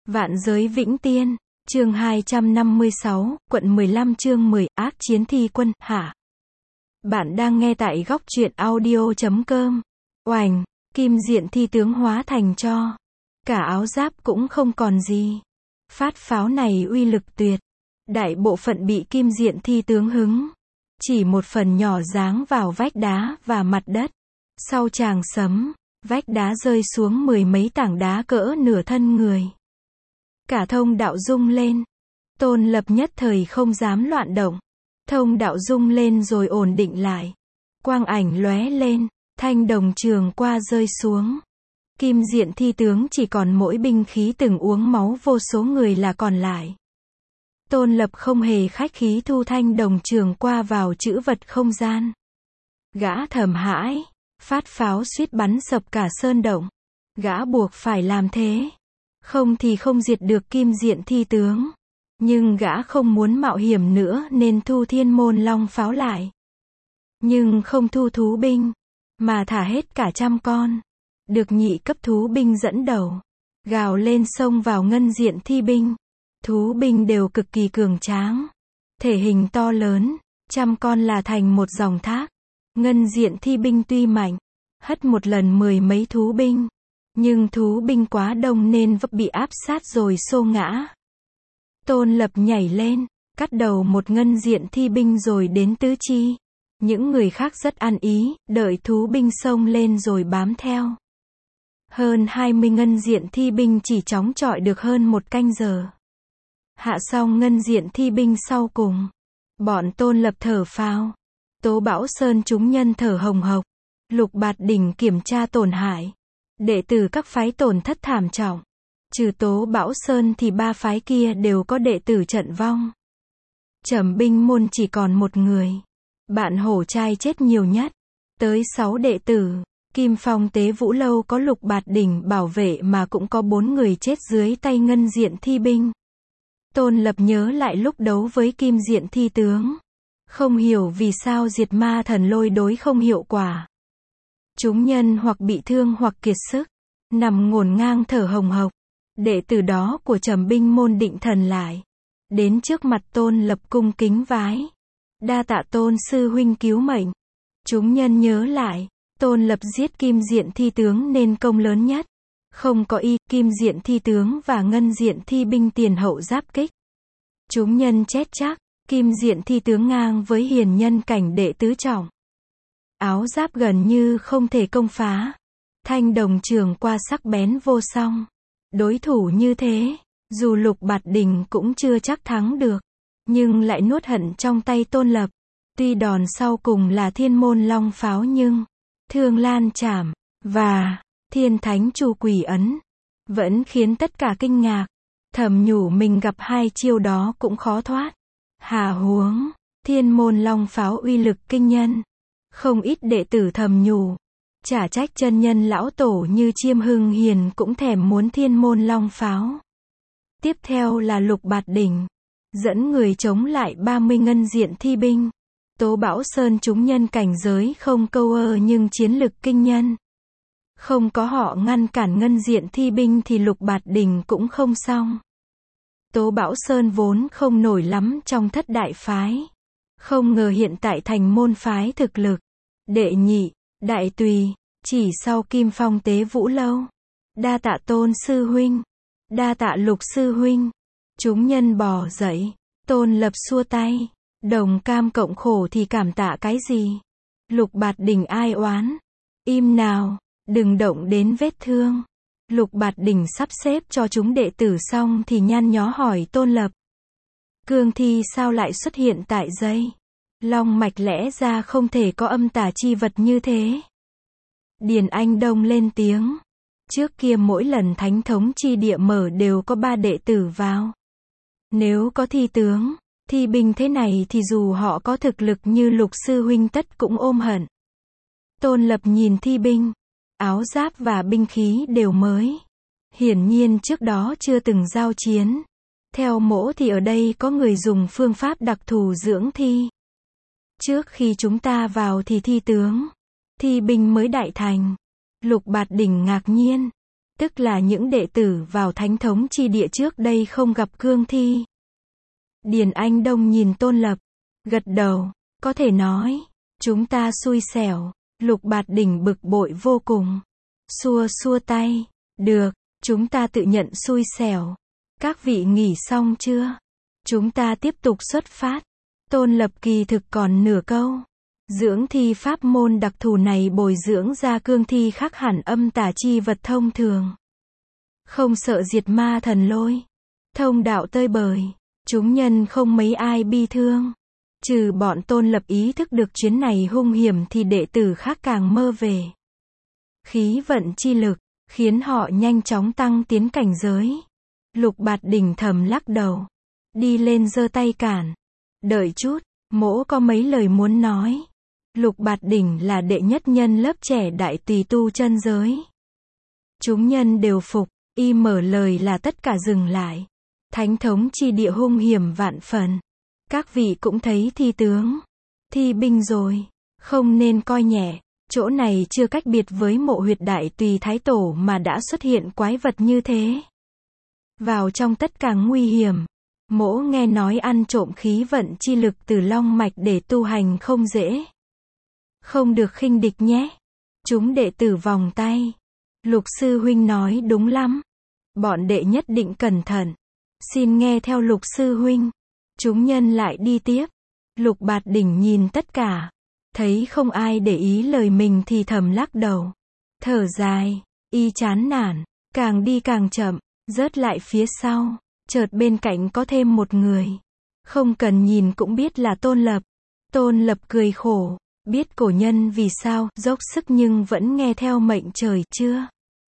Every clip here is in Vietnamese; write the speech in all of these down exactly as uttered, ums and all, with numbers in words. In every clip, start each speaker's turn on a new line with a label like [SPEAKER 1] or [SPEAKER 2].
[SPEAKER 1] Vạn giới vĩnh tiên, chương hai trăm năm mươi sáu, quận mười lăm chương mười, ác chiến thi quân, hạ. Bạn đang nghe tại góc truyện audio chấm com. Oành, kim diện thi tướng hóa thành tro. Cả áo giáp cũng không còn gì. Phát pháo này uy lực tuyệt. Đại bộ phận bị kim diện thi tướng hứng. Chỉ một phần nhỏ giáng vào vách đá và mặt đất. Sau tràng sấm, vách đá rơi xuống mười mấy tảng đá cỡ nửa thân người. Cả thông đạo rung lên. Tôn Lập nhất thời không dám loạn động. Thông đạo rung lên rồi ổn định lại. Quang ảnh lóe lên, thanh đồng trường qua rơi xuống. Kim diện thi tướng chỉ còn mỗi binh khí từng uống máu vô số người là còn lại. Tôn Lập không hề khách khí thu thanh đồng trường qua vào trữ vật không gian. Gã thầm hãi, phát pháo suýt bắn sập cả sơn động. Gã buộc phải làm thế. Không thì không diệt được kim diện thi tướng. Nhưng gã không muốn mạo hiểm nữa nên thu thiên môn long pháo lại. Nhưng không thu thú binh, mà thả hết cả trăm con. Được nhị cấp thú binh dẫn đầu. Gào lên xông vào ngân diện thi binh. Thú binh đều cực kỳ cường tráng. Thể hình to lớn, trăm con là thành một dòng thác. Ngân diện thi binh tuy mạnh, hất một lần mười mấy thú binh. Nhưng thú binh quá đông nên vấp bị áp sát rồi xô ngã. Tôn Lập nhảy lên, cắt đầu một ngân diện thi binh rồi đến tứ chi. Những người khác rất ăn ý, đợi thú binh xông lên rồi bám theo. Hơn hai mươi ngân diện thi binh chỉ chóng chọi được hơn một canh giờ. Hạ xong ngân diện thi binh sau cùng. Bọn Tôn Lập thở phào. Tố Bảo Sơn chúng nhân thở hồng hộc. Lục Bạt Đỉnh kiểm tra tổn hại. Đệ tử các phái tổn thất thảm trọng. Trừ Tố Bảo Sơn thì ba phái kia đều có đệ tử trận vong. Trầm binh môn chỉ còn một người. Bạn Hổ Trai chết nhiều nhất. Tới sáu đệ tử. Kim Phong Tế Vũ Lâu có Lục Bạt Đỉnh bảo vệ mà cũng có bốn người chết dưới tay ngân diện thi binh. Tôn Lập nhớ lại lúc đấu với kim diện thi tướng. Không hiểu vì sao diệt ma thần lôi đối không hiệu quả. Chúng nhân hoặc bị thương hoặc kiệt sức. Nằm ngổn ngang thở hồng hộc. Đệ tử đó của Trầm binh môn định thần lại. Đến trước mặt Tôn Lập cung kính vái. Đa tạ Tôn sư huynh cứu mệnh. Chúng nhân nhớ lại. Tôn Lập giết kim diện thi tướng nên công lớn nhất. Không có y, kim diện thi tướng và ngân diện thi binh tiền hậu giáp kích. Chúng nhân chết chắc, kim diện thi tướng ngang với hiền nhân cảnh đệ tứ trọng. Áo giáp gần như không thể công phá. Thanh đồng trường qua sắc bén vô song. Đối thủ như thế, dù Lục Bạt Đỉnh cũng chưa chắc thắng được. Nhưng lại nuốt hận trong tay Tôn Lập. Tuy đòn sau cùng là thiên môn long pháo nhưng thương lan chảm và thiên thánh chu quỷ ấn vẫn khiến tất cả kinh ngạc. Thầm nhủ mình gặp hai chiêu đó cũng khó thoát. Hà huống, thiên môn long pháo uy lực kinh nhân. Không ít đệ tử thầm nhủ. Chả trách chân nhân lão tổ như Chiêm Hưng Hiền cũng thèm muốn thiên môn long pháo. Tiếp theo là Lục Bạt Đỉnh. Dẫn người chống lại ba mươi ngân diện thi binh. Tố Bảo Sơn chúng nhân cảnh giới không câu ơ nhưng chiến lực kinh nhân. Không có họ ngăn cản ngân diện thi binh thì Lục Bạt Đỉnh cũng không xong. Tố Bảo Sơn vốn không nổi lắm trong thất đại phái. Không ngờ hiện tại thành môn phái thực lực. Đệ nhị, đại tùy, chỉ sau Kim Phong Tế Vũ Lâu. Đa tạ Tôn sư huynh. Đa tạ Lục sư huynh. Chúng nhân bò dậy. Tôn Lập xua tay. Đồng cam cộng khổ thì cảm tạ cái gì? Lục Bạt Đỉnh ai oán? Im nào, đừng động đến vết thương. Lục Bạt Đỉnh sắp xếp cho chúng đệ tử xong thì nhăn nhó hỏi Tôn Lập. Cương thi sao lại xuất hiện tại dây? Long mạch lẽ ra không thể có âm tà chi vật như thế. Điền Anh Đông lên tiếng. Trước kia mỗi lần thánh thống chi địa mở đều có ba đệ tử vào. Nếu có thi tướng, thi binh thế này thì dù họ có thực lực như Lục sư huynh tất cũng ôm hận. Tôn Lập nhìn thi binh. Áo giáp và binh khí đều mới. Hiển nhiên trước đó chưa từng giao chiến. Theo mỗ thì ở đây có người dùng phương pháp đặc thù dưỡng thi. Trước khi chúng ta vào thì thi tướng, thi binh mới đại thành. Lục Bạt Đỉnh ngạc nhiên. tức là những đệ tử vào thánh thống chi địa trước đây không gặp cương thi. Điền Anh Đông nhìn Tôn Lập, gật đầu, có thể nói, chúng ta xui xẻo. Lục Bạt Đỉnh bực bội vô cùng, xua xua tay, được, chúng ta tự nhận xui xẻo. Các vị nghỉ xong chưa? Chúng ta tiếp tục xuất phát. Tôn Lập kỳ thực còn nửa câu. Dưỡng thi pháp môn đặc thù này bồi dưỡng ra cương thi khác hẳn âm tà chi vật thông thường. Không sợ diệt ma thần lôi. Thông đạo tơi bời. Chúng nhân không mấy ai bi thương. Trừ bọn Tôn Lập ý thức được chuyến này hung hiểm thì đệ tử khác càng mơ về. Khí vận chi lực, khiến họ nhanh chóng tăng tiến cảnh giới. Lục Bạt Đỉnh thầm lắc đầu. Đi lên giơ tay cản. Đợi chút, mỗ có mấy lời muốn nói. Lục Bạt Đỉnh là đệ nhất nhân lớp trẻ đại tùy tu chân giới. Chúng nhân đều phục, y mở lời là tất cả dừng lại. Thánh thống chi địa hung hiểm vạn phần. Các vị cũng thấy thi tướng, thi binh rồi, không nên coi nhẹ. Chỗ này chưa cách biệt với mộ huyệt đại tùy thái tổ mà đã xuất hiện quái vật như thế. Vào trong tất cả nguy hiểm. Mỗ nghe nói ăn trộm khí vận chi lực từ long mạch để tu hành không dễ. Không được khinh địch nhé. Chúng đệ tử vòng tay. Lục sư huynh nói đúng lắm. Bọn đệ nhất định cẩn thận. Xin nghe theo Lục sư huynh. Chúng nhân lại đi tiếp. Lục Bạt Đỉnh nhìn tất cả. Thấy không ai để ý lời mình thì thầm lắc đầu. Thở dài. Y chán nản. Càng đi càng chậm. Rớt lại phía sau. Chợt bên cạnh có thêm một người. Không cần nhìn cũng biết là Tôn Lập. Tôn Lập cười khổ. Biết cổ nhân vì sao dốc sức nhưng vẫn nghe theo mệnh trời chưa?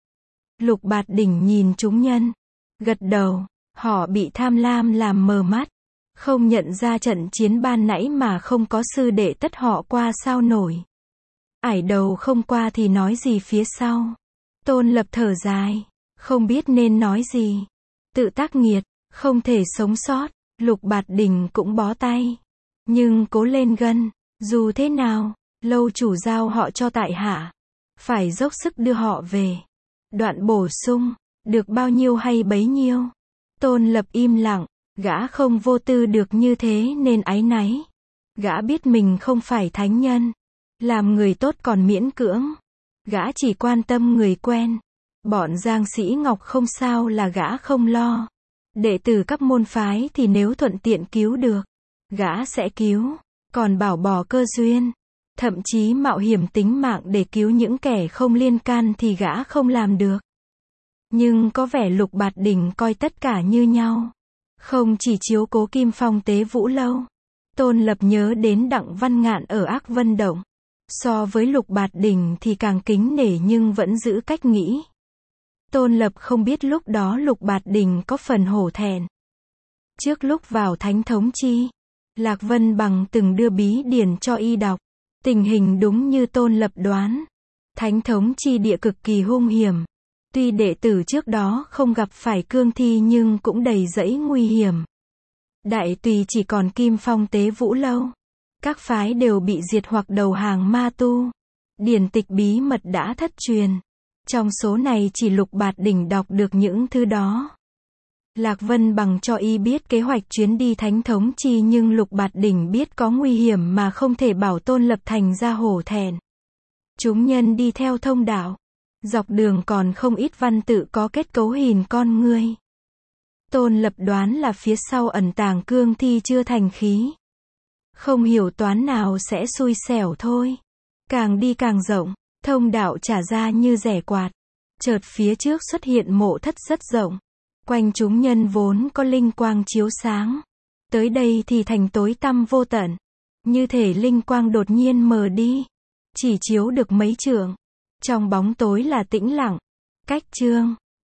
[SPEAKER 1] Lục Bạt Đỉnh nhìn chúng nhân. Gật đầu. Họ bị tham lam làm mờ mắt. Không nhận ra trận chiến ban nãy mà không có sư đệ tất họ qua sao nổi. Ải đầu không qua thì nói gì phía sau. Tôn Lập thở dài. Không biết nên nói gì. Tự tác nghiệt. Không thể sống sót. Lục Bạt Đỉnh cũng bó tay. Nhưng cố lên gân. Dù thế nào, lâu chủ giao họ cho tại hạ. Phải dốc sức đưa họ về. Đoạn bổ sung. Được bao nhiêu hay bấy nhiêu. Tôn Lập im lặng. Gã không vô tư được như thế nên áy náy. Gã biết mình không phải thánh nhân. Làm người tốt còn miễn cưỡng. Gã chỉ quan tâm người quen. Bọn Giang Sĩ Ngọc không sao là gã không lo. Đệ tử các môn phái thì nếu thuận tiện cứu được, gã sẽ cứu. Còn bảo bỏ cơ duyên, thậm chí mạo hiểm tính mạng để cứu những kẻ không liên can thì gã không làm được. Nhưng có vẻ Lục Bạt Đỉnh coi tất cả như nhau. Không chỉ chiếu cố Kim Phong Tế Vũ Lâu. Tôn Lập nhớ đến Đặng Văn Ngạn ở Ác Vân Động. So với Lục Bạt Đỉnh thì càng kính nể nhưng vẫn giữ cách nghĩ. Tôn Lập không biết lúc đó Lục Bạt Đỉnh có phần hổ thẹn. Trước lúc vào thánh thống chi, Lạc Vân Bằng từng đưa bí điển cho y đọc. Tình hình đúng như Tôn Lập đoán. Thánh thống chi địa cực kỳ hung hiểm. Tuy đệ tử trước đó không gặp phải cương thi nhưng cũng đầy rẫy nguy hiểm. Đại tùy chỉ còn Kim Phong Tế Vũ Lâu. Các phái đều bị diệt hoặc đầu hàng ma tu. Điển tịch bí mật đã thất truyền. Trong số này chỉ Lục Bạt Đỉnh đọc được những thứ đó. Lạc Vân Bằng cho y biết kế hoạch chuyến đi thánh thống chi nhưng Lục Bạt Đỉnh biết có nguy hiểm mà không thể bảo Tôn Lập thành ra hổ thẹn. Chúng nhân đi theo thông đạo. Dọc đường còn không ít văn tự có kết cấu hình con ngươi. Tôn Lập đoán là phía sau ẩn tàng cương thi chưa thành khí. Không hiểu toán nào sẽ xui xẻo thôi. Càng đi càng rộng, thông đạo trả ra như rẻ quạt. Chợt phía trước xuất hiện mộ thất rất rộng. Quanh chúng nhân vốn có linh quang chiếu sáng. Tới đây thì thành tối tăm vô tận. Như thể linh quang đột nhiên mờ đi. Chỉ chiếu được mấy trượng. Trong bóng tối là tĩnh lặng. Cách chương